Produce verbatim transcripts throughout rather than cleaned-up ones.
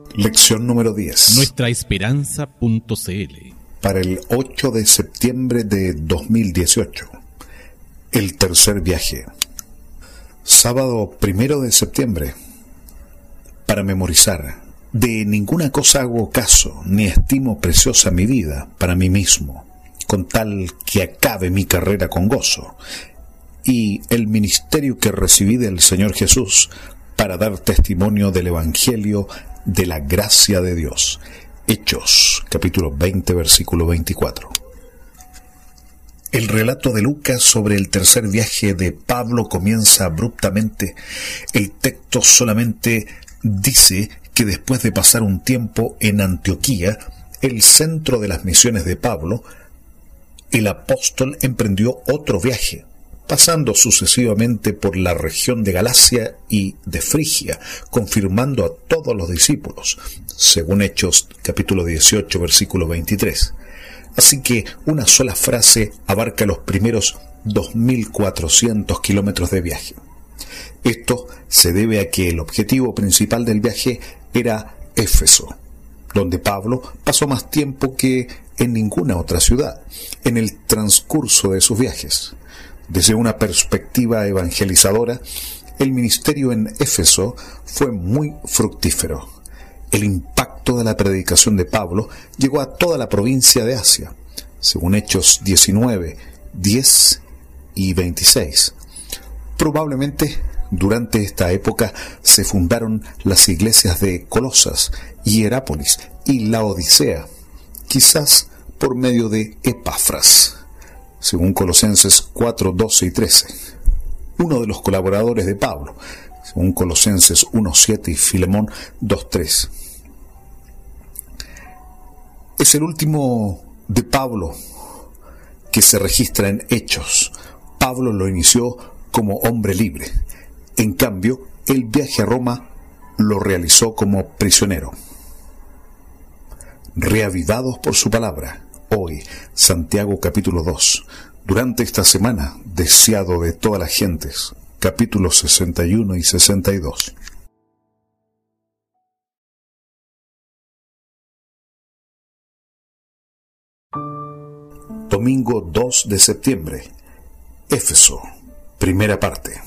Lección número diez. nuestra esperanza punto c l. Para el ocho de septiembre de dos mil dieciocho. El tercer viaje. Sábado primero de septiembre. Para memorizar. De ninguna cosa hago caso, ni estimo preciosa mi vida para mí mismo, con tal que acabe mi carrera con gozo, y el ministerio que recibí del Señor Jesús, para dar testimonio del Evangelio de la gracia de Dios. Hechos, capítulo veinte, versículo veinticuatro. El relato de Lucas sobre el tercer viaje de Pablo comienza abruptamente. El texto solamente dice que después de pasar un tiempo en Antioquía, el centro de las misiones de Pablo, el apóstol emprendió otro viaje, pasando sucesivamente por la región de Galacia y de Frigia, confirmando a todos los discípulos, según Hechos capítulo dieciocho, versículo veintitrés. Así que una sola frase abarca los primeros dos mil cuatrocientos kilómetros de viaje. Esto se debe a que el objetivo principal del viaje era Éfeso, donde Pablo pasó más tiempo que en ninguna otra ciudad, en el transcurso de sus viajes. Desde una perspectiva evangelizadora, el ministerio en Éfeso fue muy fructífero. El impacto de la predicación de Pablo llegó a toda la provincia de Asia, según Hechos diecinueve, diez y veintiséis. Probablemente durante esta época se fundaron las iglesias de Colosas, Hierápolis y Laodicea, quizás por medio de Epafras, según Colosenses cuatro, doce y trece. Uno de los colaboradores de Pablo, según Colosenses uno, siete y Filemón dos, tres. Es el último de Pablo que se registra en Hechos. Pablo lo inició como hombre libre. En cambio, el viaje a Roma lo realizó como prisionero. Reavivados por su palabra. Hoy, Santiago capítulo dos. Durante esta semana, deseado de todas las gentes. Capítulos sesenta y uno y sesenta y dos. Domingo dos de septiembre. Éfeso. Primera parte.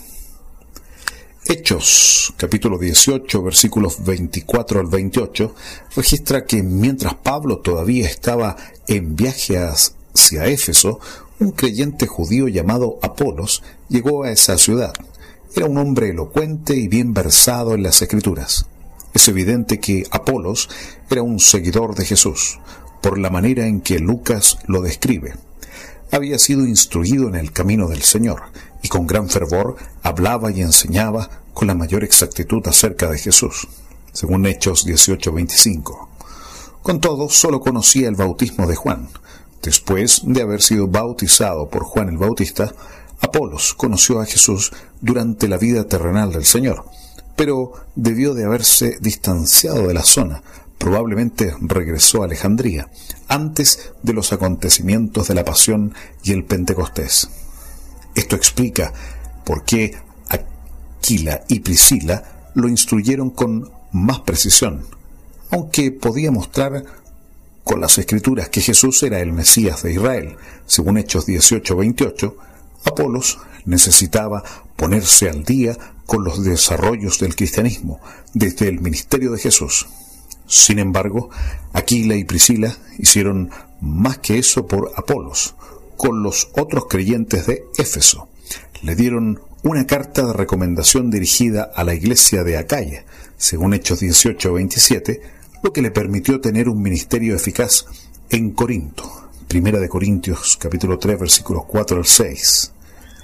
Hechos, capítulo dieciocho, versículos veinticuatro al veintiocho, registra que mientras Pablo todavía estaba en viaje hacia Éfeso, un creyente judío llamado Apolos llegó a esa ciudad. Era un hombre elocuente y bien versado en las Escrituras. Es evidente que Apolos era un seguidor de Jesús, por la manera en que Lucas lo describe. Había sido instruido en el camino del Señor, y con gran fervor hablaba y enseñaba con la mayor exactitud acerca de Jesús, según Hechos dieciocho, veinticinco. Con todo, solo conocía el bautismo de Juan. Después de haber sido bautizado por Juan el Bautista, Apolos conoció a Jesús durante la vida terrenal del Señor, pero debió de haberse distanciado de la zona. Probablemente regresó a Alejandría, antes de los acontecimientos de la Pasión y el Pentecostés. Esto explica por qué Aquila y Priscila lo instruyeron con más precisión, aunque podía mostrar con las Escrituras que Jesús era el Mesías de Israel. Según Hechos dieciocho, veintiocho, Apolos necesitaba ponerse al día con los desarrollos del cristianismo desde el ministerio de Jesús. Sin embargo, Aquila y Priscila hicieron más que eso por Apolos, con los otros creyentes de Éfeso. Le dieron una carta de recomendación dirigida a la iglesia de Acaya, según Hechos dieciocho, veintisiete, lo que le permitió tener un ministerio eficaz en Corinto. Primera de Corintios, capítulo tres, versículos cuatro al seis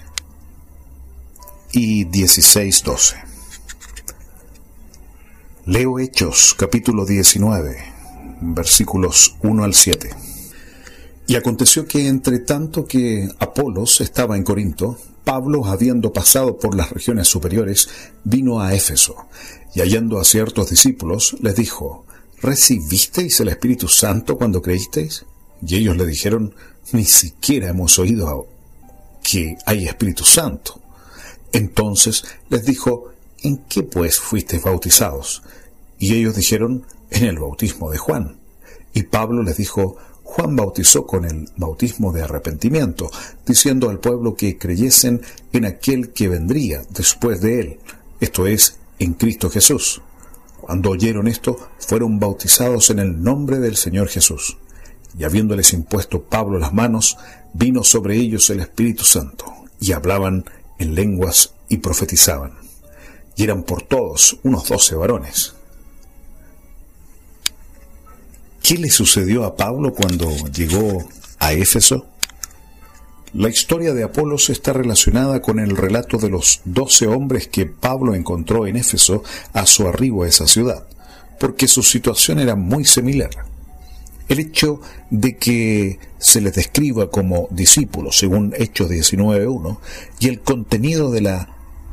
y dieciséis, doce. Leo Hechos, capítulo diecinueve, versículos uno al siete. Y aconteció que entre tanto que Apolos estaba en Corinto, Pablo, habiendo pasado por las regiones superiores, vino a Éfeso, y hallando a ciertos discípulos, les dijo: ¿Recibisteis el Espíritu Santo cuando creísteis? Y ellos le dijeron: ni siquiera hemos oído que hay Espíritu Santo. Entonces les dijo: ¿en qué pues fuisteis bautizados? Y ellos dijeron: en el bautismo de Juan. Y Pablo les dijo: Juan bautizó con el bautismo de arrepentimiento, diciendo al pueblo que creyesen en aquel que vendría después de él, esto es, en Cristo Jesús. Cuando oyeron esto, fueron bautizados en el nombre del Señor Jesús. Y habiéndoles impuesto Pablo las manos, vino sobre ellos el Espíritu Santo, y hablaban en lenguas y profetizaban. Y eran por todos unos doce varones. ¿Qué le sucedió a Pablo cuando llegó a Éfeso? La historia de Apolos está relacionada con el relato de los doce hombres que Pablo encontró en Éfeso a su arribo a esa ciudad, porque su situación era muy similar. El hecho de que se les describa como discípulos, según Hechos diecinueve uno, y el contenido de la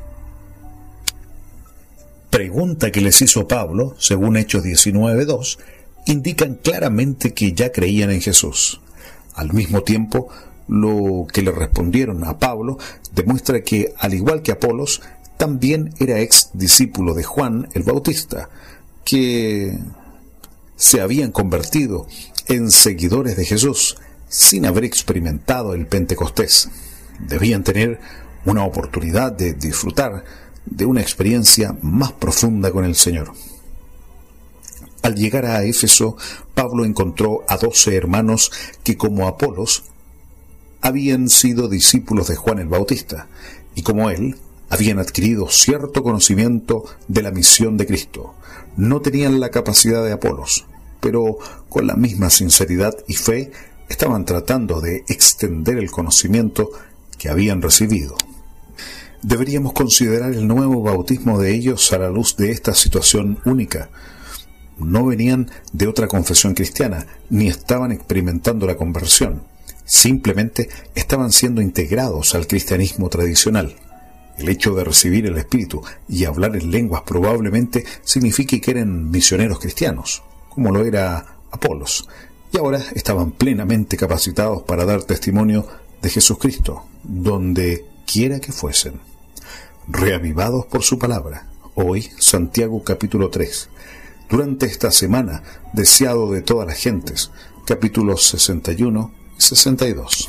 pregunta que les hizo Pablo, según Hechos diecinueve dos, indican claramente que ya creían en Jesús. Al mismo tiempo, lo que le respondieron a Pablo demuestra que, al igual que Apolos, también era ex discípulo de Juan el Bautista, que se habían convertido en seguidores de Jesús sin haber experimentado el Pentecostés. Debían tener una oportunidad de disfrutar de una experiencia más profunda con el Señor. Al llegar a Éfeso, Pablo encontró a doce hermanos que, como Apolos, habían sido discípulos de Juan el Bautista, y como él, habían adquirido cierto conocimiento de la misión de Cristo. No tenían la capacidad de Apolos, pero con la misma sinceridad y fe estaban tratando de extender el conocimiento que habían recibido. Deberíamos considerar el nuevo bautismo de ellos a la luz de esta situación única. No venían de otra confesión cristiana, ni estaban experimentando la conversión. Simplemente estaban siendo integrados al cristianismo tradicional. El hecho de recibir el Espíritu y hablar en lenguas probablemente signifique que eran misioneros cristianos, como lo era Apolos, y ahora estaban plenamente capacitados para dar testimonio de Jesucristo, donde quiera que fuesen. Reavivados por su palabra. Hoy, Santiago capítulo tres. Durante esta semana, deseado de todas las gentes, capítulos sesenta y uno y sesenta y dos.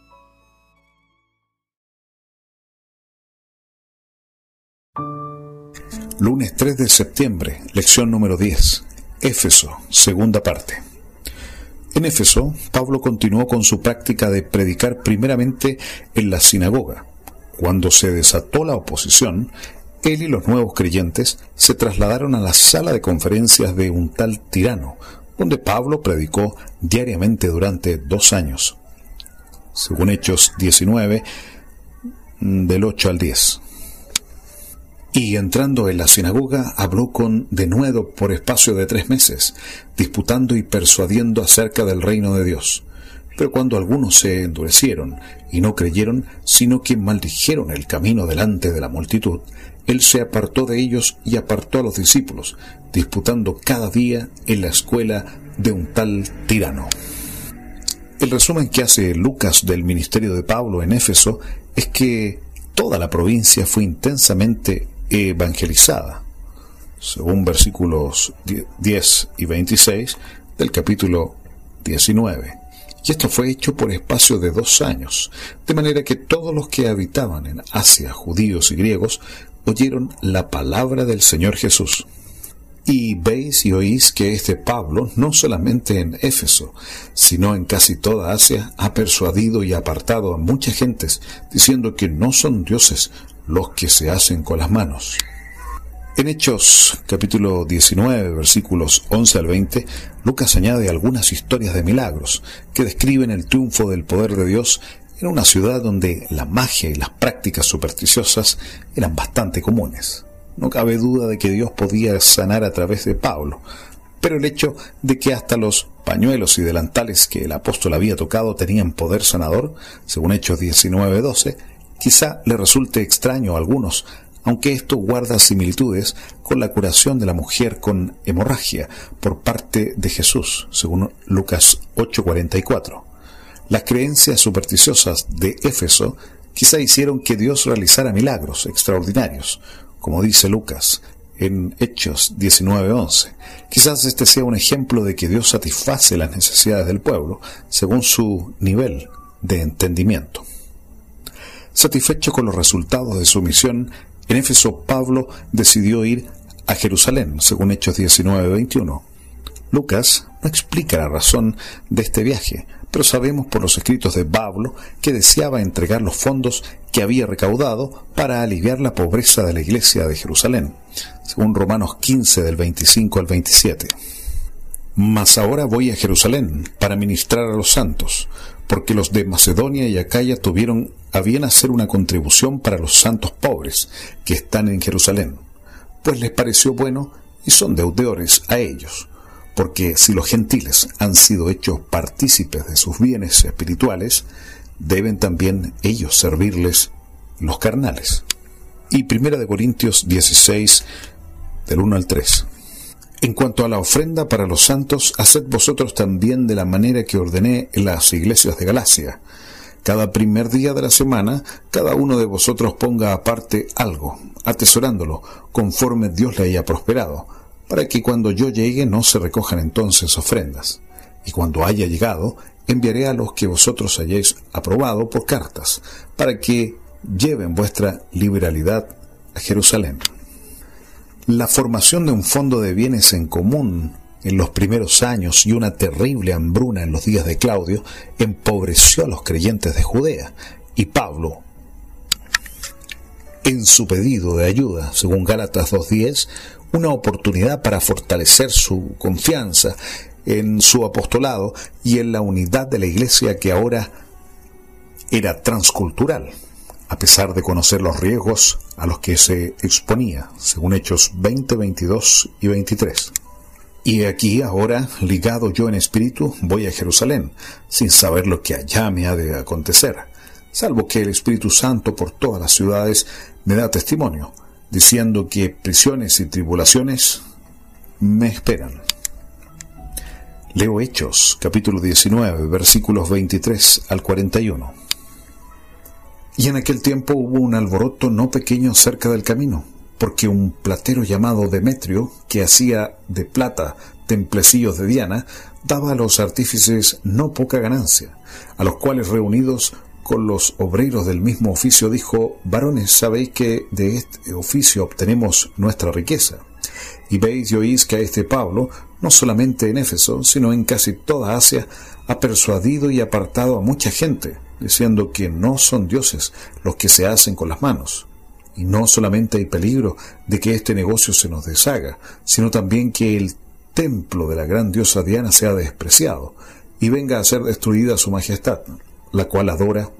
Lunes tres de septiembre, lección número diez. Éfeso, segunda parte. En Éfeso, Pablo continuó con su práctica de predicar primeramente en la sinagoga. Cuando se desató la oposición, él y los nuevos creyentes se trasladaron a la sala de conferencias de un tal Tirano, donde Pablo predicó diariamente durante dos años, según Hechos diecinueve, del ocho al diez. Y entrando en la sinagoga, habló con denuedo por espacio de tres meses, disputando y persuadiendo acerca del reino de Dios. Pero cuando algunos se endurecieron y no creyeron, sino que maldijeron el camino delante de la multitud, él se apartó de ellos y apartó a los discípulos, disputando cada día en la escuela de un tal Tirano. El resumen que hace Lucas del ministerio de Pablo en Éfeso es que toda la provincia fue intensamente evangelizada, según versículos diez y veintiséis del capítulo diecinueve. Y esto fue hecho por espacio de dos años, de manera que todos los que habitaban en Asia, judíos y griegos, oyeron la palabra del Señor Jesús. Y veis y oís que este Pablo, no solamente en Éfeso, sino en casi toda Asia, ha persuadido y apartado a muchas gentes, diciendo que no son dioses los que se hacen con las manos. En Hechos capítulo diecinueve, versículos once al veinte, Lucas añade algunas historias de milagros que describen el triunfo del poder de Dios en una ciudad donde la magia y las prácticas supersticiosas eran bastante comunes. No cabe duda de que Dios podía sanar a través de Pablo, pero el hecho de que hasta los pañuelos y delantales que el apóstol había tocado tenían poder sanador, según Hechos diecinueve doce, quizá le resulte extraño a algunos, aunque esto guarda similitudes con la curación de la mujer con hemorragia por parte de Jesús, según Lucas ocho cuarenta y cuatro. Las creencias supersticiosas de Éfeso quizá hicieron que Dios realizara milagros extraordinarios, como dice Lucas en Hechos diecinueve once. Quizás este sea un ejemplo de que Dios satisface las necesidades del pueblo según su nivel de entendimiento. Satisfecho con los resultados de su misión, en Éfeso Pablo decidió ir a Jerusalén, según Hechos diecinueve veintiuno. Lucas no explica la razón de este viaje, pero sabemos por los escritos de Pablo que deseaba entregar los fondos que había recaudado para aliviar la pobreza de la iglesia de Jerusalén, según Romanos quince del veinticinco al veintisiete. Mas ahora voy a Jerusalén para ministrar a los santos, porque los de Macedonia y Acaya tuvieron a bien hacer una contribución para los santos pobres que están en Jerusalén, pues les pareció bueno y son deudores a ellos, porque si los gentiles han sido hechos partícipes de sus bienes espirituales, deben también ellos servirles los carnales. Y Primera de Corintios dieciséis, del uno al tres. En cuanto a la ofrenda para los santos, haced vosotros también de la manera que ordené en las iglesias de Galacia. Cada primer día de la semana, cada uno de vosotros ponga aparte algo, atesorándolo, conforme Dios le haya prosperado, para que cuando yo llegue no se recojan entonces ofrendas. Y cuando haya llegado, enviaré a los que vosotros hayáis aprobado por cartas, para que lleven vuestra liberalidad a Jerusalén. La formación de un fondo de bienes en común en los primeros años y una terrible hambruna en los días de Claudio empobreció a los creyentes de Judea, y Pablo, en su pedido de ayuda, según Gálatas dos diez, una oportunidad para fortalecer su confianza en su apostolado y en la unidad de la iglesia que ahora era transcultural, a pesar de conocer los riesgos a los que se exponía, según Hechos veinte, veintidós y veintitrés. Y aquí ahora, ligado yo en espíritu, voy a Jerusalén, sin saber lo que allá me ha de acontecer, salvo que el Espíritu Santo por todas las ciudades me da testimonio, diciendo que prisiones y tribulaciones me esperan. Leo Hechos, capítulo diecinueve, versículos veintitrés al cuarenta y uno. Y en aquel tiempo hubo un alboroto no pequeño cerca del camino, porque un platero llamado Demetrio, que hacía de plata templecillos de Diana, daba a los artífices no poca ganancia, a los cuales reunidos con los obreros del mismo oficio dijo: varones, sabéis que de este oficio obtenemos nuestra riqueza, y veis y oís que a este Pablo, no solamente en Éfeso, sino en casi toda Asia, ha persuadido y apartado a mucha gente, diciendo que no son dioses los que se hacen con las manos. Y no solamente hay peligro de que este negocio se nos deshaga, sino también que el templo de la gran diosa Diana sea despreciado, y venga a ser destruida su majestad, la cual adora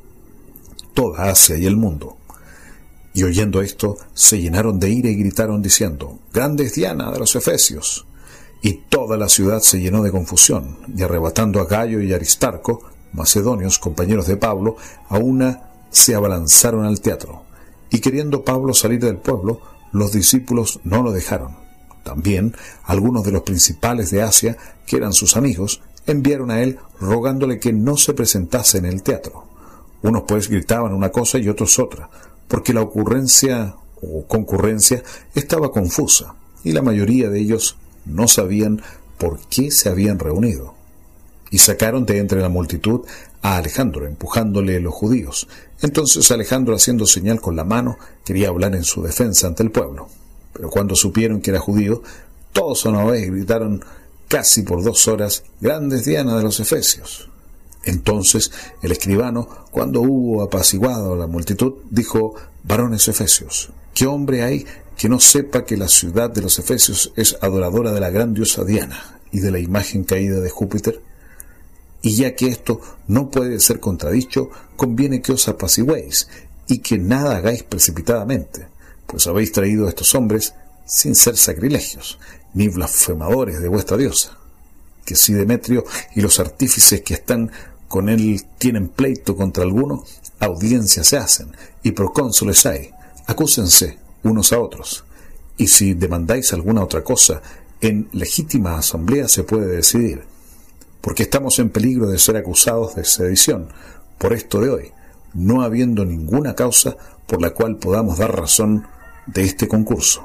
toda Asia y el mundo. Y oyendo esto, se llenaron de ira y gritaron diciendo: grande es Diana de los Efesios. Y toda la ciudad se llenó de confusión, y arrebatando a Gayo y Aristarco, macedonios, compañeros de Pablo, a una se abalanzaron al teatro. Y queriendo Pablo salir del pueblo, los discípulos no lo dejaron. También algunos de los principales de Asia, que eran sus amigos, enviaron a él rogándole que no se presentase en el teatro. Unos pues gritaban una cosa y otros otra, porque la ocurrencia o concurrencia estaba confusa, y la mayoría de ellos no sabían por qué se habían reunido. Y sacaron de entre la multitud a Alejandro, empujándole los judíos. Entonces Alejandro, haciendo señal con la mano, quería hablar en su defensa ante el pueblo. Pero cuando supieron que era judío, todos a una vez gritaron casi por dos horas: grande es Diana de los Efesios. Entonces el escribano, cuando hubo apaciguado a la multitud, dijo: varones efesios, ¿qué hombre hay que no sepa que la ciudad de los Efesios es adoradora de la gran diosa Diana y de la imagen caída de Júpiter? Y ya que esto no puede ser contradicho, conviene que os apaciguéis y que nada hagáis precipitadamente, pues habéis traído a estos hombres sin ser sacrilegios, ni blasfemadores de vuestra diosa. Que si Demetrio y los artífices que están con él tienen pleito contra alguno, audiencia se hacen, y procónsules hay, acúsense unos a otros. Y si demandáis alguna otra cosa, en legítima asamblea se puede decidir. Porque estamos en peligro de ser acusados de sedición por esto de hoy, no habiendo ninguna causa por la cual podamos dar razón de este concurso.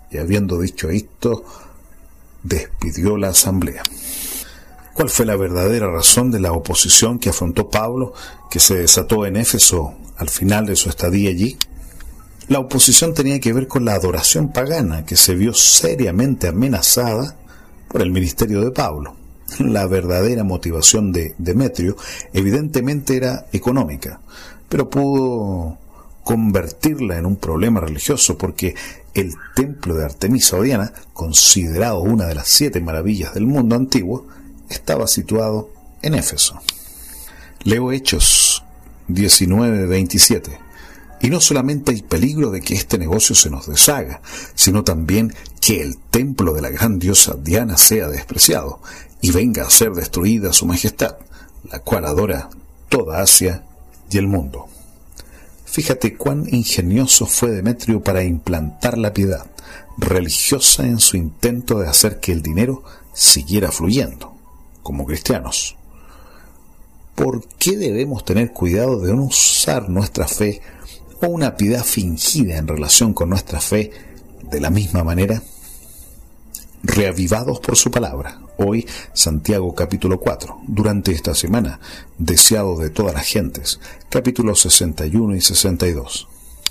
y habiendo dicho esto, despidió la asamblea. ¿Cuál fue la verdadera razón de la oposición que afrontó Pablo, que se desató en Éfeso al final de su estadía allí? La oposición tenía que ver con la adoración pagana, que se vio seriamente amenazada por el ministerio de Pablo. La verdadera motivación de Demetrio evidentemente era económica, pero pudo convertirla en un problema religioso, porque el templo de Artemisa o Diana, considerado una de las siete maravillas del mundo antiguo, estaba situado en Éfeso. Leo Hechos diecinueve veintisiete. Y no solamente hay peligro de que este negocio se nos deshaga, sino también que el templo de la gran diosa Diana sea despreciado y venga a ser destruida su majestad, la cual adora toda Asia y el mundo. Fíjate cuán ingenioso fue Demetrio para implantar la piedad religiosa en su intento de hacer que el dinero siguiera fluyendo, como cristianos. ¿Por qué debemos tener cuidado de no usar nuestra fe o una piedad fingida en relación con nuestra fe de la misma manera? Reavivados por su palabra. Hoy, Santiago capítulo cuatro. Durante esta semana, deseado de todas las gentes. Capítulos sesenta y uno y sesenta y dos.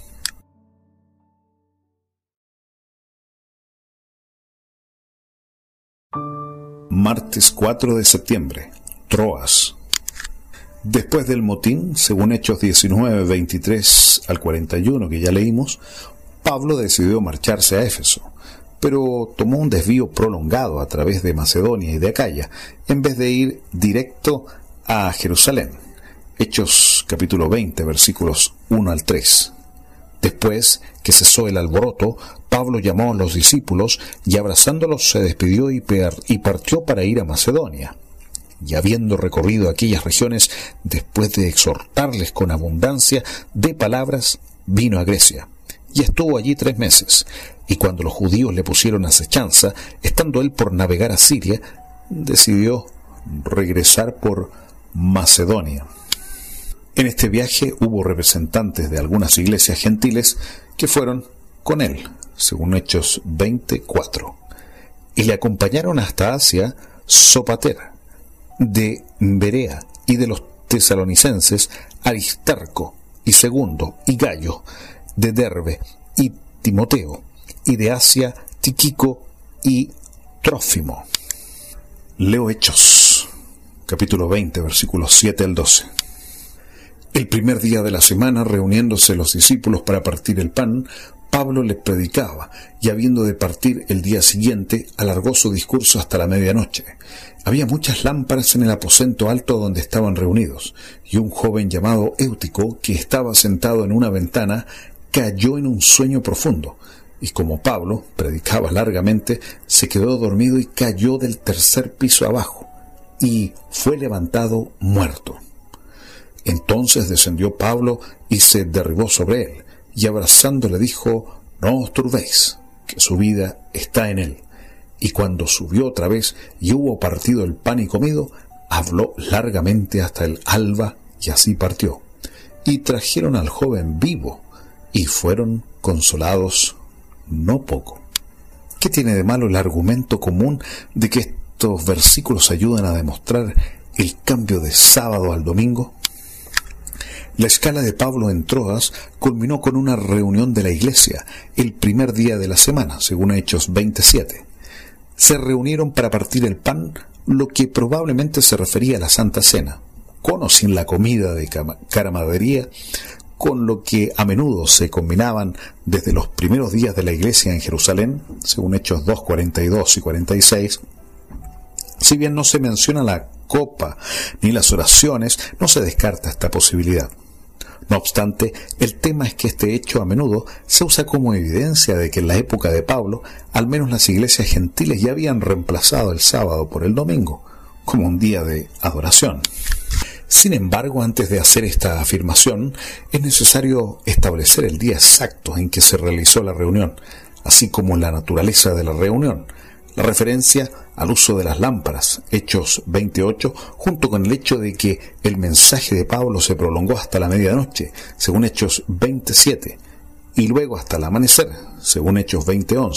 Martes cuatro de septiembre. Troas. Después del motín, según Hechos diecinueve, veintitrés al cuarenta y uno que ya leímos, Pablo decidió marcharse a Éfeso, pero tomó un desvío prolongado a través de Macedonia y de Acaya, en vez de ir directo a Jerusalén. Hechos capítulo veinte, versículos uno al tres. Después que cesó el alboroto, Pablo llamó a los discípulos y abrazándolos se despidió y, per- y partió para ir a Macedonia. Y habiendo recorrido aquellas regiones, después de exhortarles con abundancia de palabras, vino a Grecia, y estuvo allí tres meses. Y cuando los judíos le pusieron acechanza, estando él por navegar a Siria, decidió regresar por Macedonia. En este viaje hubo representantes de algunas iglesias gentiles que fueron con él, según Hechos veinticuatro, y le acompañaron hasta Asia Sopater, de Berea, y de los tesalonicenses Aristarco y Segundo y Gallo, de Derbe y Timoteo, y de Asia Tíquico y Trófimo. Leo Hechos capítulo veinte, versículos siete al doce. El primer día de la semana, reuniéndose los discípulos para partir el pan, Pablo les predicaba, y habiendo de partir el día siguiente, alargó su discurso hasta la medianoche. Había muchas lámparas en el aposento alto donde estaban reunidos, y un joven llamado Éutico, que estaba sentado en una ventana, cayó en un sueño profundo, y como Pablo predicaba largamente, se quedó dormido y cayó del tercer piso abajo, y fue levantado muerto. Entonces descendió Pablo y se derribó sobre él, y abrazándole dijo: «No os turbéis, que su vida está en él». Y cuando subió otra vez y hubo partido el pan y comido, habló largamente hasta el alba, y así partió. Y trajeron al joven vivo, y fueron consolados no poco. ¿Qué tiene de malo el argumento común de que estos versículos ayudan a demostrar el cambio de sábado al domingo? La escala de Pablo en Troas culminó con una reunión de la iglesia el primer día de la semana, según Hechos veintisiete. Se reunieron para partir el pan, lo que probablemente se refería a la Santa Cena, con o sin la comida de camaradería, con lo que a menudo se combinaban desde los primeros días de la iglesia en Jerusalén, según Hechos dos, cuarenta y dos y cuarenta y seis. Si bien no se menciona la copa ni las oraciones, no se descarta esta posibilidad. No obstante, el tema es que este hecho a menudo se usa como evidencia de que en la época de Pablo, al menos las iglesias gentiles ya habían reemplazado el sábado por el domingo, como un día de adoración. Sin embargo, antes de hacer esta afirmación, es necesario establecer el día exacto en que se realizó la reunión, así como la naturaleza de la reunión. La referencia al uso de las lámparas, Hechos veintiocho, junto con el hecho de que el mensaje de Pablo se prolongó hasta la medianoche, según Hechos veintisiete, y luego hasta el amanecer, según Hechos veinte once.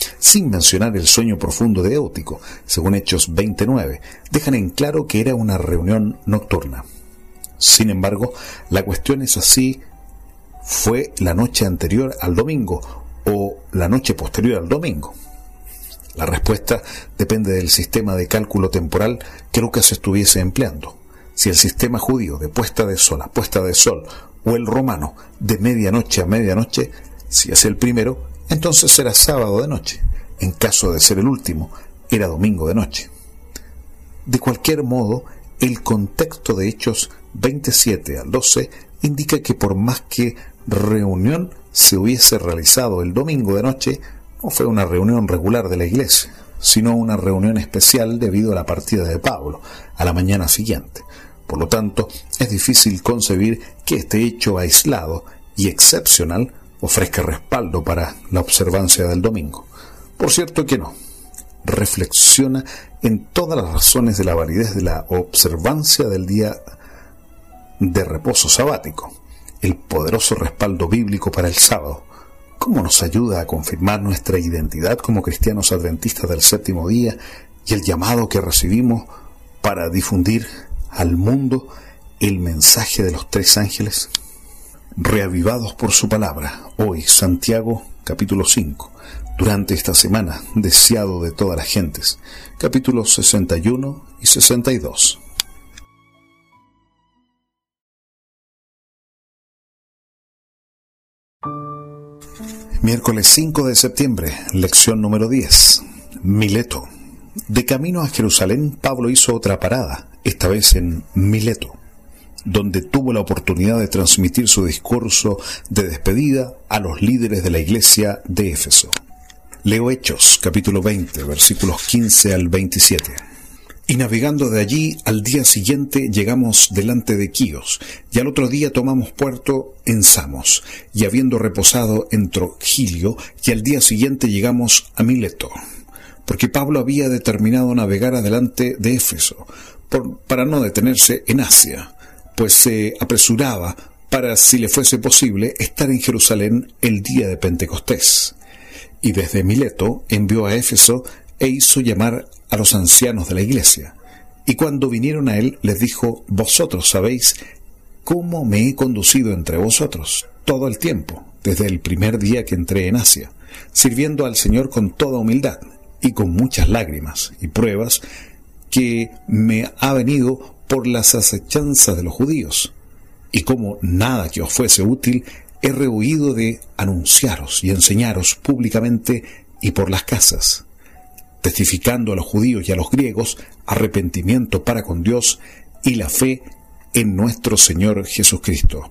sin mencionar el sueño profundo de Éutico, según Hechos veintinueve, dejan en claro que era una reunión nocturna. Sin embargo, la cuestión es así, ¿fue la noche anterior al domingo o la noche posterior al domingo? La respuesta depende del sistema de cálculo temporal que Lucas estuviese empleando. Si el sistema judío de puesta de sol a puesta de sol o el romano de medianoche a medianoche, si es el primero, entonces será sábado de noche. En caso de ser el último, era domingo de noche. De cualquier modo, el contexto de Hechos veintisiete al doce indica que por más que reunión se hubiese realizado el domingo de noche, no fue una reunión regular de la iglesia, sino una reunión especial debido a la partida de Pablo a la mañana siguiente. Por lo tanto, es difícil concebir que este hecho aislado y excepcional ofrezca respaldo para la observancia del domingo. Por cierto que no. Reflexiona en todas las razones de la validez de la observancia del día de reposo sabático, el poderoso respaldo bíblico para el sábado. ¿Cómo nos ayuda a confirmar nuestra identidad como cristianos adventistas del séptimo día y el llamado que recibimos para difundir al mundo el mensaje de los tres ángeles? Reavivados por su palabra, hoy Santiago capítulo cinco, durante esta semana, deseado de todas las gentes, capítulos sesenta y uno y sesenta y dos. Miércoles cinco de septiembre, lección número diez. Mileto. De camino a Jerusalén, Pablo hizo otra parada, esta vez en Mileto, donde tuvo la oportunidad de transmitir su discurso de despedida a los líderes de la iglesia de Éfeso. Leo Hechos, capítulo veinte, versículos quince al veintisiete. Y navegando de allí, al día siguiente llegamos delante de Quíos, y al otro día tomamos puerto en Samos, y habiendo reposado en Trogilio, y al día siguiente llegamos a Mileto, porque Pablo había determinado navegar adelante de Éfeso, por, para no detenerse en Asia, pues se apresuraba para, si le fuese posible, estar en Jerusalén el día de Pentecostés. Y desde Mileto envió a Éfeso e hizo llamar a los ancianos de la iglesia. Y cuando vinieron a él, les dijo: vosotros sabéis cómo me he conducido entre vosotros todo el tiempo, desde el primer día que entré en Asia, sirviendo al Señor con toda humildad y con muchas lágrimas y pruebas que me ha venido por las acechanzas de los judíos. Y como nada que os fuese útil, he rehuido de anunciaros y enseñaros públicamente y por las casas, testificando a los judíos y a los griegos arrepentimiento para con Dios y la fe en nuestro Señor Jesucristo.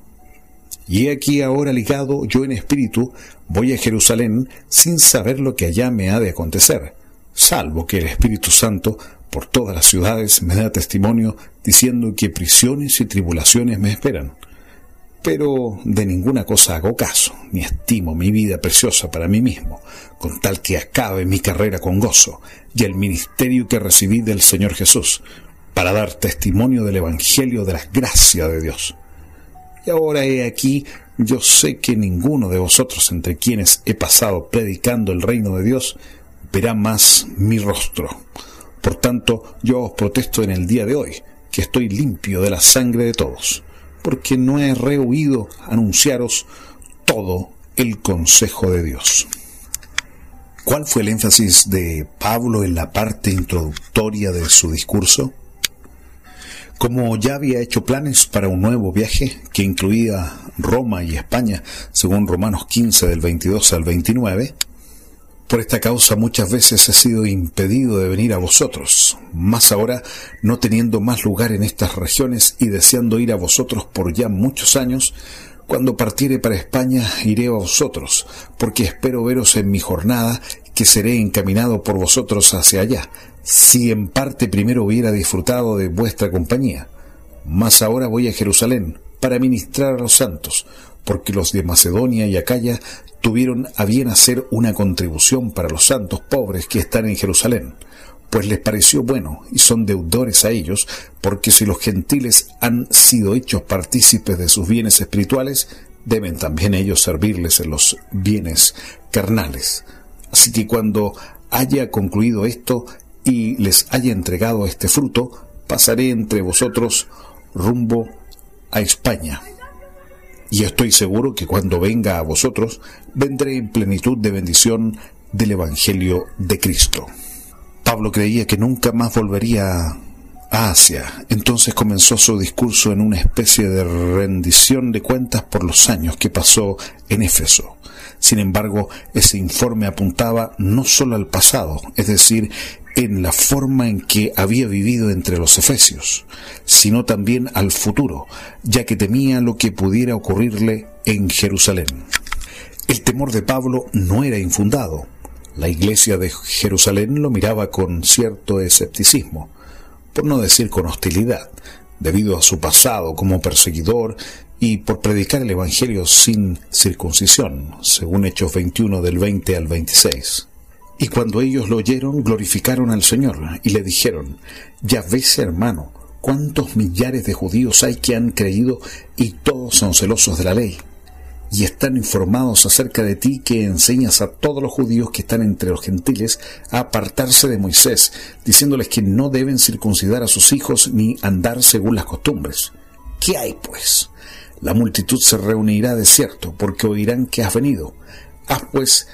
Y he aquí ahora ligado yo en espíritu, voy a Jerusalén sin saber lo que allá me ha de acontecer, salvo que el Espíritu Santo por todas las ciudades me da testimonio, diciendo que prisiones y tribulaciones me esperan. Pero de ninguna cosa hago caso, ni estimo mi vida preciosa para mí mismo, con tal que acabe mi carrera con gozo, y el ministerio que recibí del Señor Jesús, para dar testimonio del Evangelio de la gracia de Dios. Y ahora he aquí, yo sé que ninguno de vosotros entre quienes he pasado predicando el reino de Dios verá más mi rostro. Por tanto, yo os protesto en el día de hoy, que estoy limpio de la sangre de todos, porque no he rehuido anunciaros todo el consejo de Dios. ¿Cuál fue el énfasis de Pablo en la parte introductoria de su discurso? Como ya había hecho planes para un nuevo viaje que incluía Roma y España, según Romanos quince del veintidós al veintinueve, por esta causa muchas veces he sido impedido de venir a vosotros, más ahora no teniendo más lugar en estas regiones y deseando ir a vosotros por ya muchos años. Cuando partiere para España iré a vosotros, porque espero veros en mi jornada, que seré encaminado por vosotros hacia allá, si en parte primero hubiera disfrutado de vuestra compañía. Mas ahora voy a Jerusalén para ministrar a los santos, porque los de Macedonia y Acaya tuvieron a bien hacer una contribución para los santos pobres que están en Jerusalén, pues les pareció bueno y son deudores a ellos, porque si los gentiles han sido hechos partícipes de sus bienes espirituales, deben también ellos servirles en los bienes carnales. Así que cuando haya concluido esto y les haya entregado este fruto, pasaré entre vosotros rumbo a España. Y estoy seguro que cuando venga a vosotros, vendré en plenitud de bendición del Evangelio de Cristo. Pablo creía que nunca más volvería a Asia. Entonces comenzó su discurso en una especie de rendición de cuentas por los años que pasó en Éfeso. Sin embargo, ese informe apuntaba no solo al pasado, es decir, en la forma en que había vivido entre los efesios, sino también al futuro, ya que temía lo que pudiera ocurrirle en Jerusalén. El temor de Pablo no era infundado. La iglesia de Jerusalén lo miraba con cierto escepticismo, por no decir con hostilidad, debido a su pasado como perseguidor y por predicar el Evangelio sin circuncisión, según Hechos veintiuno del veinte al veintiséis. Y cuando ellos lo oyeron, glorificaron al Señor y le dijeron: ya ves, hermano, cuántos millares de judíos hay que han creído y todos son celosos de la ley. Y están informados acerca de ti, que enseñas a todos los judíos que están entre los gentiles a apartarse de Moisés, diciéndoles que no deben circuncidar a sus hijos ni andar según las costumbres. ¿Qué hay, pues? La multitud se reunirá de cierto, porque oirán que has venido. Haz, pues,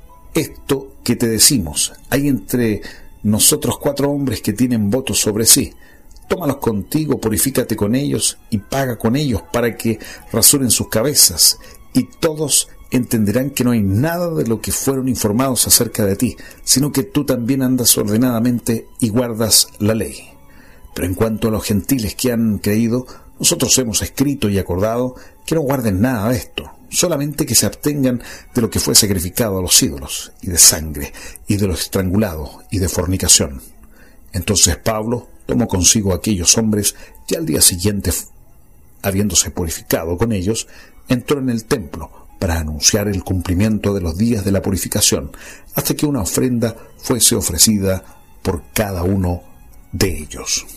esto que te decimos. Hay entre nosotros cuatro hombres que tienen votos sobre sí. Tómalos contigo, purifícate con ellos y paga con ellos para que rasuren sus cabezas, y todos entenderán que no hay nada de lo que fueron informados acerca de ti, sino que tú también andas ordenadamente y guardas la ley. Pero en cuanto a los gentiles que han creído, nosotros hemos escrito y acordado que no guarden nada de esto, solamente que se abstengan de lo que fue sacrificado a los ídolos, y de sangre, y de lo estrangulado, y de fornicación. Entonces Pablo tomó consigo a aquellos hombres, y al día siguiente, habiéndose purificado con ellos, entró en el templo para anunciar el cumplimiento de los días de la purificación, hasta que una ofrenda fuese ofrecida por cada uno de ellos.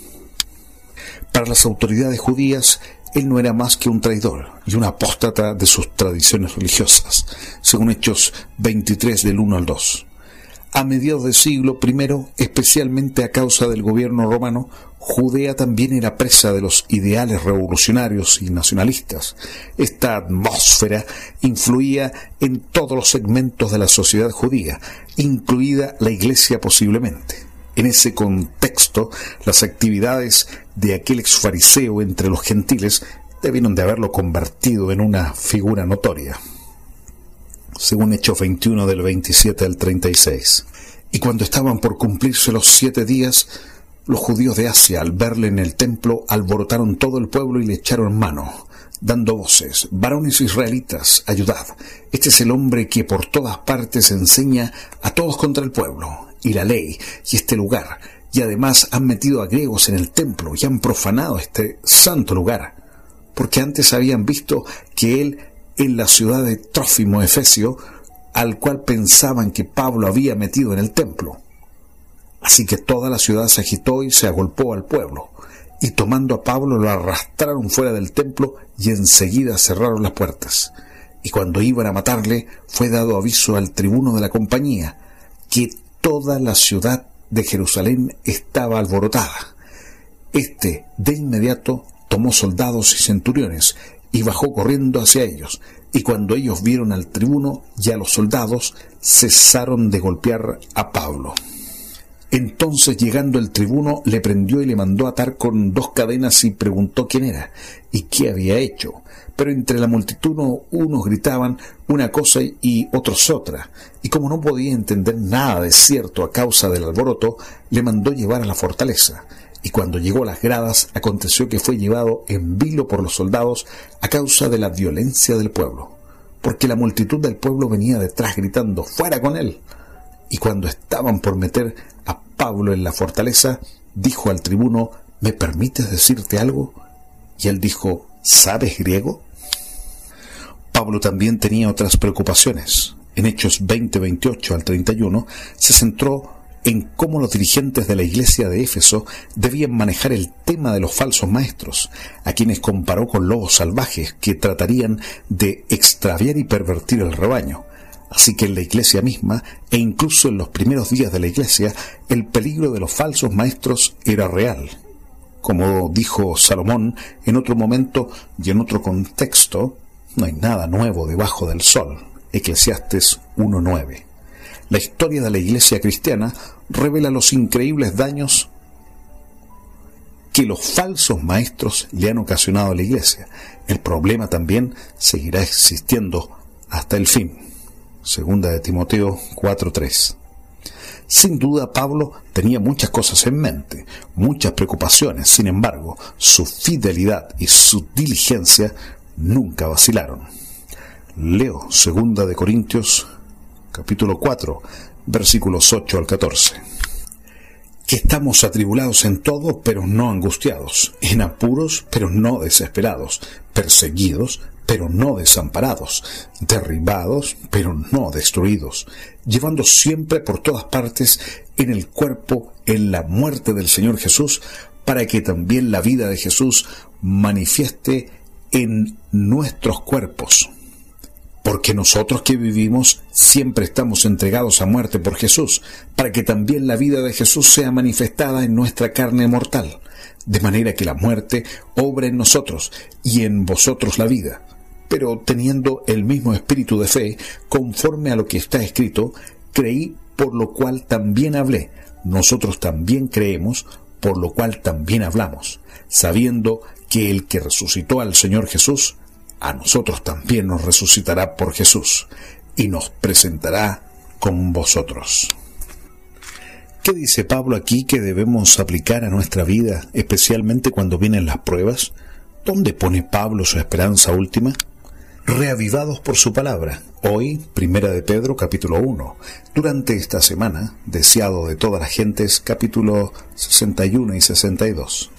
Para las autoridades judías, él no era más que un traidor y un apóstata de sus tradiciones religiosas, según Hechos veintitrés del uno al dos. A mediados del siglo primero, especialmente a causa del gobierno romano, Judea también era presa de los ideales revolucionarios y nacionalistas. Esta atmósfera influía en todos los segmentos de la sociedad judía, incluida la iglesia posiblemente. En ese contexto, las actividades de aquel exfariseo entre los gentiles debieron de haberlo convertido en una figura notoria, según Hechos veintiuno del veintisiete al treinta y seis. Y cuando estaban por cumplirse los siete días, los judíos de Asia, al verle en el templo, alborotaron todo el pueblo y le echaron mano, dando voces: varones israelitas, ayudad. Este es el hombre que por todas partes enseña a todos contra el pueblo y la ley y este lugar, y además han metido a griegos en el templo y han profanado este santo lugar, porque antes habían visto que él en la ciudad de Trófimo Efesio, al cual pensaban que Pablo había metido en el templo. Así que toda la ciudad se agitó y se agolpó al pueblo, y tomando a Pablo lo arrastraron fuera del templo y enseguida cerraron las puertas. Y cuando iban a matarle, fue dado aviso al tribuno de la compañía que toda la ciudad de Jerusalén estaba alborotada. Este de inmediato tomó soldados y centuriones y bajó corriendo hacia ellos, y cuando ellos vieron al tribuno y a los soldados, cesaron de golpear a Pablo. Entonces, llegando el tribuno, le prendió y le mandó atar con dos cadenas y preguntó quién era y qué había hecho. Pero entre la multitud unos gritaban una cosa y otros otra, y como no podía entender nada de cierto a causa del alboroto, le mandó llevar a la fortaleza. Y cuando llegó a las gradas, aconteció que fue llevado en vilo por los soldados a causa de la violencia del pueblo, porque la multitud del pueblo venía detrás gritando: ¡fuera con él! Y cuando estaban por meter a Pablo en la fortaleza, dijo al tribuno: ¿me permites decirte algo? Y él dijo: ¿sabes griego? Pablo también tenía otras preocupaciones. En Hechos veinte, veintiocho al treinta y uno, se centró en cómo los dirigentes de la iglesia de Éfeso debían manejar el tema de los falsos maestros, a quienes comparó con lobos salvajes que tratarían de extraviar y pervertir el rebaño. Así que en la iglesia misma, e incluso en los primeros días de la iglesia, el peligro de los falsos maestros era real. Como dijo Salomón en otro momento y en otro contexto, no hay nada nuevo debajo del sol. Eclesiastes uno nueve. La historia de la iglesia cristiana revela los increíbles daños que los falsos maestros le han ocasionado a la iglesia. El problema también seguirá existiendo hasta el fin. Segunda de Timoteo cuatro tres. Sin duda, Pablo tenía muchas cosas en mente, muchas preocupaciones. Sin embargo, su fidelidad y su diligencia nunca vacilaron. Leo Segunda de Corintios, capítulo cuatro, versículos ocho al catorce. Que estamos atribulados en todo, pero no angustiados, en apuros, pero no desesperados, perseguidos, pero no desamparados, derribados, pero no destruidos, llevando siempre por todas partes en el cuerpo en la muerte del Señor Jesús, para que también la vida de Jesús manifieste en nuestros cuerpos. Porque nosotros que vivimos siempre estamos entregados a muerte por Jesús, para que también la vida de Jesús sea manifestada en nuestra carne mortal, de manera que la muerte obre en nosotros y en vosotros la vida. Pero teniendo el mismo espíritu de fe, conforme a lo que está escrito, creí, por lo cual también hablé. Nosotros también creemos, por lo cual también hablamos, sabiendo que el que resucitó al Señor Jesús, a nosotros también nos resucitará por Jesús, y nos presentará con vosotros. ¿Qué dice Pablo aquí que debemos aplicar a nuestra vida, especialmente cuando vienen las pruebas? ¿Dónde pone Pablo su esperanza última? Reavivados por su palabra. Hoy, Primera de Pedro, capítulo uno. Durante esta semana, deseado de todas las gentes, capítulo sesenta y uno y sesenta y dos.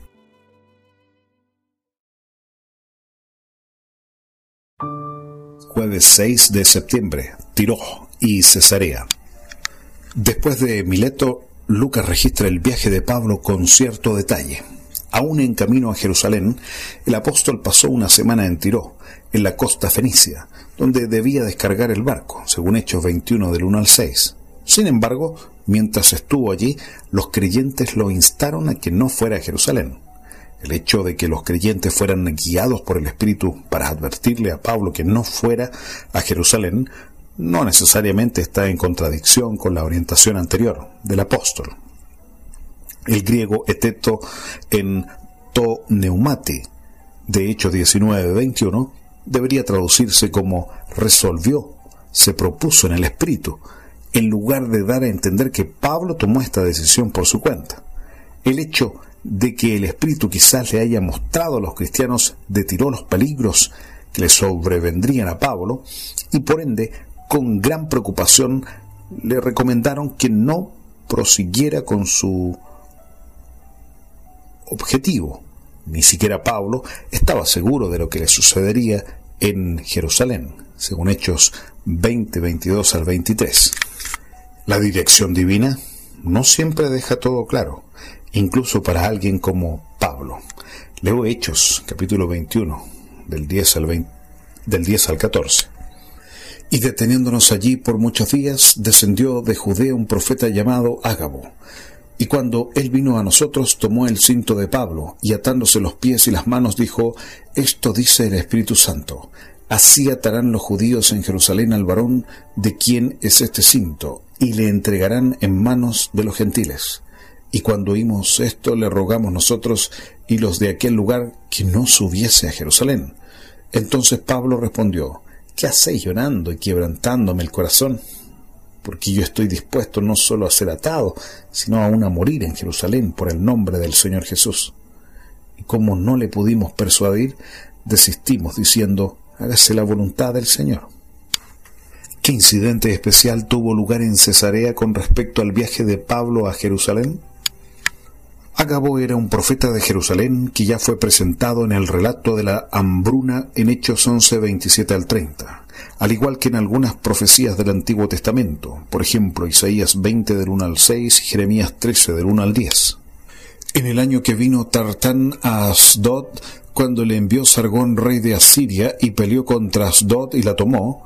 Jueves seis de septiembre, Tiro y Cesarea. Después de Mileto, Lucas registra el viaje de Pablo con cierto detalle. Aún en camino a Jerusalén, el apóstol pasó una semana en Tiro, en la costa fenicia, donde debía descargar el barco, según Hechos veintiuno del uno al seis. Sin embargo, mientras estuvo allí, los creyentes lo instaron a que no fuera a Jerusalén. El hecho de que los creyentes fueran guiados por el Espíritu para advertirle a Pablo que no fuera a Jerusalén no necesariamente está en contradicción con la orientación anterior del apóstol. El griego eteto en to neumati de Hechos diecinueve veintiuno debería traducirse como resolvió, se propuso en el Espíritu, en lugar de dar a entender que Pablo tomó esta decisión por su cuenta. El hecho de que el Espíritu quizás le haya mostrado a los cristianos de Tiro los peligros que le sobrevendrían a Pablo, y por ende, con gran preocupación, le recomendaron que no prosiguiera con su objetivo. Ni siquiera Pablo estaba seguro de lo que le sucedería en Jerusalén, según Hechos veinte, veintidós al veintitrés. La dirección divina no siempre deja todo claro, incluso para alguien como Pablo. Leo Hechos, capítulo veintiuno, del diez al veinte, del diez al catorce. Y deteniéndonos allí por muchos días, descendió de Judea un profeta llamado Ágabo. Y cuando él vino a nosotros, tomó el cinto de Pablo, y atándose los pies y las manos, dijo: Esto dice el Espíritu Santo, así atarán los judíos en Jerusalén al varón de quien es este cinto, y le entregarán en manos de los gentiles. Y cuando oímos esto, le rogamos nosotros y los de aquel lugar que no subiese a Jerusalén. Entonces Pablo respondió: ¿Qué hacéis llorando y quebrantándome el corazón? Porque yo estoy dispuesto no solo a ser atado, sino aún a morir en Jerusalén por el nombre del Señor Jesús. Y como no le pudimos persuadir, desistimos diciendo: hágase la voluntad del Señor. ¿Qué incidente especial tuvo lugar en Cesarea con respecto al viaje de Pablo a Jerusalén? Ágabo era un profeta de Jerusalén que ya fue presentado en el relato de la hambruna en Hechos once, veintisiete al treinta, al igual que en algunas profecías del Antiguo Testamento, por ejemplo Isaías veinte del uno al seis y Jeremías trece del uno al diez. En el año que vino Tartán a Asdod, cuando le envió Sargón rey de Asiria y peleó contra Asdod y la tomó,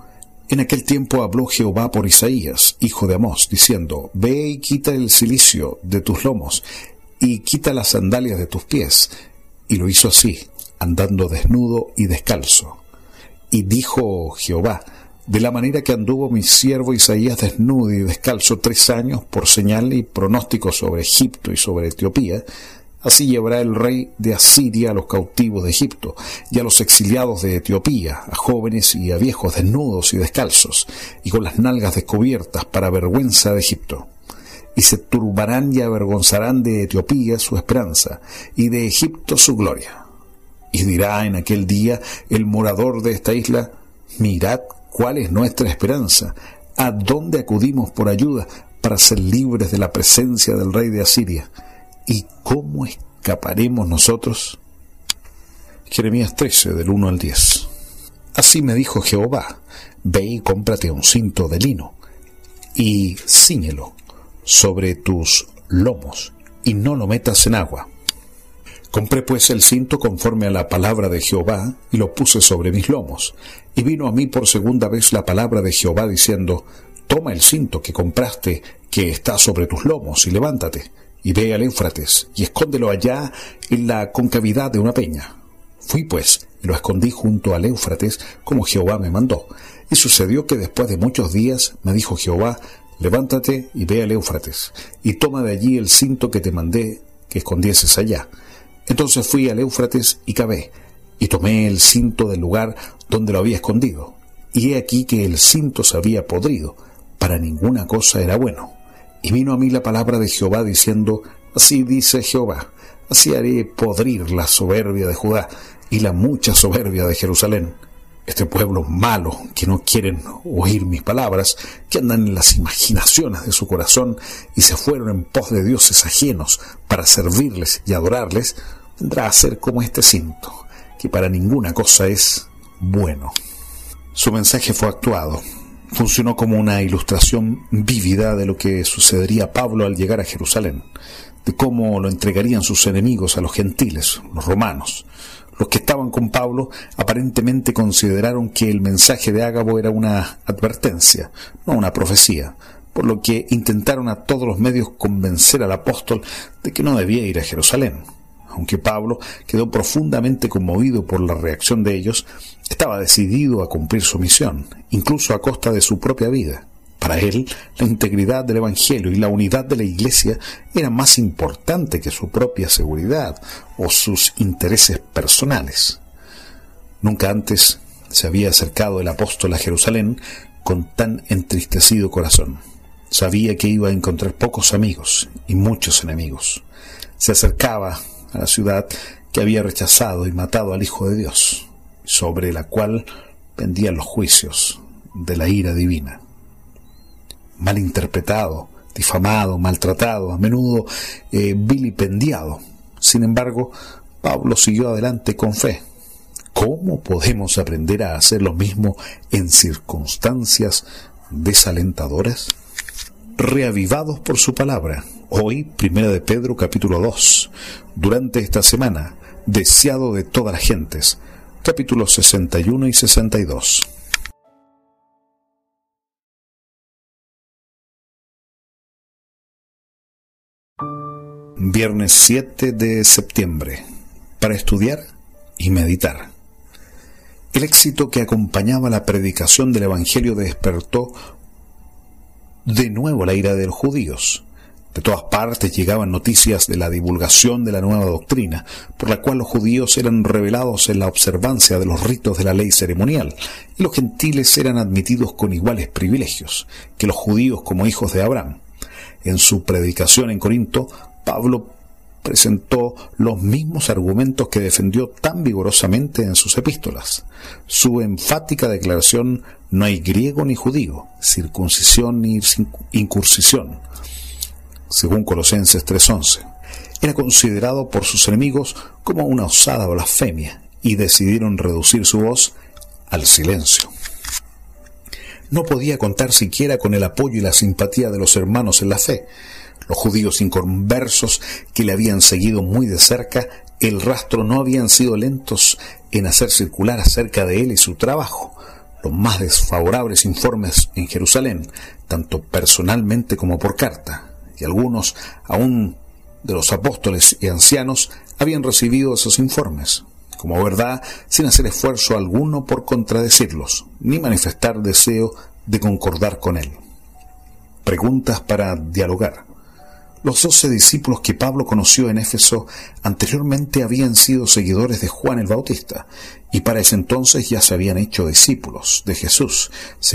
En aquel tiempo habló Jehová por Isaías, hijo de Amós, diciendo: Ve y quita el cilicio de tus lomos, y quita las sandalias de tus pies. Y lo hizo así, andando desnudo y descalzo. Y dijo Jehová: de la manera que anduvo mi siervo Isaías desnudo y descalzo tres años por señal y pronóstico sobre Egipto y sobre Etiopía, así llevará el rey de Asiria a los cautivos de Egipto, y a los exiliados de Etiopía, a jóvenes y a viejos desnudos y descalzos, y con las nalgas descubiertas para vergüenza de Egipto. Y se turbarán y avergonzarán de Etiopía su esperanza, y de Egipto su gloria. Y dirá en aquel día el morador de esta isla: mirad cuál es nuestra esperanza, a dónde acudimos por ayuda para ser libres de la presencia del rey de Asiria. ¿Y cómo escaparemos nosotros? Jeremías trece, del uno al diez. Así me dijo Jehová: ve y cómprate un cinto de lino, y cíñelo sobre tus lomos, y no lo metas en agua. Compré pues el cinto conforme a la palabra de Jehová, y lo puse sobre mis lomos. Y vino a mí por segunda vez la palabra de Jehová, diciendo: toma el cinto que compraste, que está sobre tus lomos, y levántate, y ve al Éufrates, y escóndelo allá en la concavidad de una peña. Fui pues, y lo escondí junto al Éufrates, como Jehová me mandó. Y sucedió que después de muchos días me dijo Jehová: levántate y ve al Éufrates, y toma de allí el cinto que te mandé que escondieses allá. Entonces fui al Éufrates y cavé, y tomé el cinto del lugar donde lo había escondido. Y he aquí que el cinto se había podrido, para ninguna cosa era bueno. Y vino a mí la palabra de Jehová diciendo: así dice Jehová, así haré podrir la soberbia de Judá y la mucha soberbia de Jerusalén. Este pueblo malo, que no quieren oír mis palabras, que andan en las imaginaciones de su corazón y se fueron en pos de dioses ajenos para servirles y adorarles, vendrá a ser como este cinto, que para ninguna cosa es bueno. Su mensaje fue actuado. Funcionó como una ilustración vívida de lo que sucedería a Pablo al llegar a Jerusalén, de cómo lo entregarían sus enemigos a los gentiles, los romanos. Los que estaban con Pablo aparentemente consideraron que el mensaje de Ágabo era una advertencia, no una profecía, por lo que intentaron a todos los medios convencer al apóstol de que no debía ir a Jerusalén. Aunque Pablo quedó profundamente conmovido por la reacción de ellos, estaba decidido a cumplir su misión, incluso a costa de su propia vida. Para él, la integridad del Evangelio y la unidad de la Iglesia eran más importante que su propia seguridad o sus intereses personales. Nunca antes se había acercado el apóstol a Jerusalén con tan entristecido corazón. Sabía que iba a encontrar pocos amigos y muchos enemigos. Se acercaba a la ciudad que había rechazado y matado al Hijo de Dios, sobre la cual pendían los juicios de la ira divina. Malinterpretado, difamado, maltratado, a menudo eh, vilipendiado. Sin embargo, Pablo siguió adelante con fe. ¿Cómo podemos aprender a hacer lo mismo en circunstancias desalentadoras? Reavivados por su palabra. Hoy, Primera de Pedro, capítulo dos. Durante esta semana, deseado de todas las gentes. Capítulos sesenta y uno y sesenta y dos. Viernes siete de septiembre, para estudiar y meditar. El éxito que acompañaba la predicación del Evangelio despertó de nuevo la ira de los judíos. De todas partes llegaban noticias de la divulgación de la nueva doctrina, por la cual los judíos eran revelados en la observancia de los ritos de la ley ceremonial, y los gentiles eran admitidos con iguales privilegios que los judíos como hijos de Abraham. En su predicación en Corinto, Pablo presentó los mismos argumentos que defendió tan vigorosamente en sus epístolas. Su enfática declaración: no hay griego ni judío, circuncisión ni incursión, según Colosenses tres once, era considerado por sus enemigos como una osada blasfemia, y decidieron reducir su voz al silencio. No podía contar siquiera con el apoyo y la simpatía de los hermanos en la fe. Los judíos inconversos que le habían seguido muy de cerca el rastro no habían sido lentos en hacer circular acerca de él y su trabajo. los más desfavorables informes en Jerusalén, tanto personalmente como por carta, y algunos, aún de los apóstoles y ancianos, habían recibido esos informes como verdad, sin hacer esfuerzo alguno por contradecirlos, ni manifestar deseo de concordar con él. Preguntas para dialogar. Los doce discípulos que Pablo conoció en Éfeso anteriormente habían sido seguidores de Juan el Bautista, y para ese entonces ya se habían hecho discípulos de Jesús,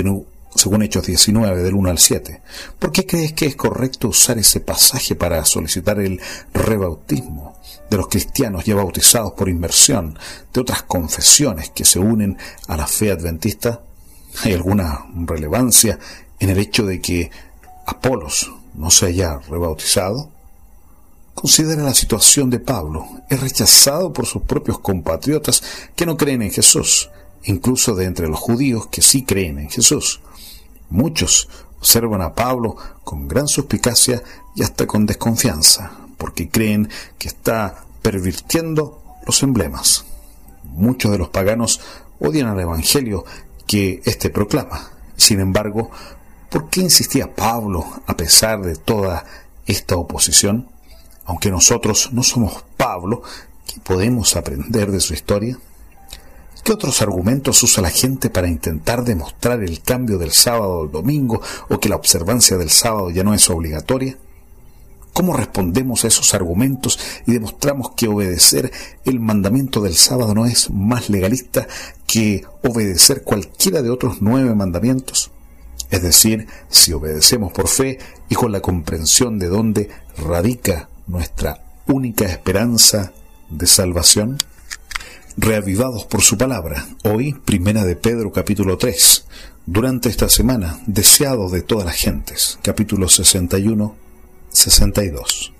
según Hechos diecinueve, del uno al siete. ¿Por qué crees que es correcto usar ese pasaje para solicitar el rebautismo de los cristianos ya bautizados por inmersión de otras confesiones que se unen a la fe adventista? ¿Hay alguna relevancia en el hecho de que Apolos no se haya rebautizado? Considera la situación de Pablo. Es rechazado por sus propios compatriotas que no creen en Jesús, incluso de entre los judíos que sí creen en Jesús. Muchos observan a Pablo con gran suspicacia y hasta con desconfianza, porque creen que está pervirtiendo los emblemas. Muchos de los paganos odian al evangelio que éste proclama. Sin embargo, ¿por qué insistía Pablo a pesar de toda esta oposición? Aunque nosotros no somos Pablo, ¿qué podemos aprender de su historia? ¿Qué otros argumentos usa la gente para intentar demostrar el cambio del sábado al domingo o que la observancia del sábado ya no es obligatoria? ¿Cómo respondemos a esos argumentos y demostramos que obedecer el mandamiento del sábado no es más legalista que obedecer cualquiera de otros nueve mandamientos? Es decir, si obedecemos por fe y con la comprensión de dónde radica nuestra única esperanza de salvación. Reavivados por su palabra, hoy Primera de Pedro capítulo tres, durante esta semana, deseados de todas las gentes, capítulos sesenta y uno, sesenta y dos.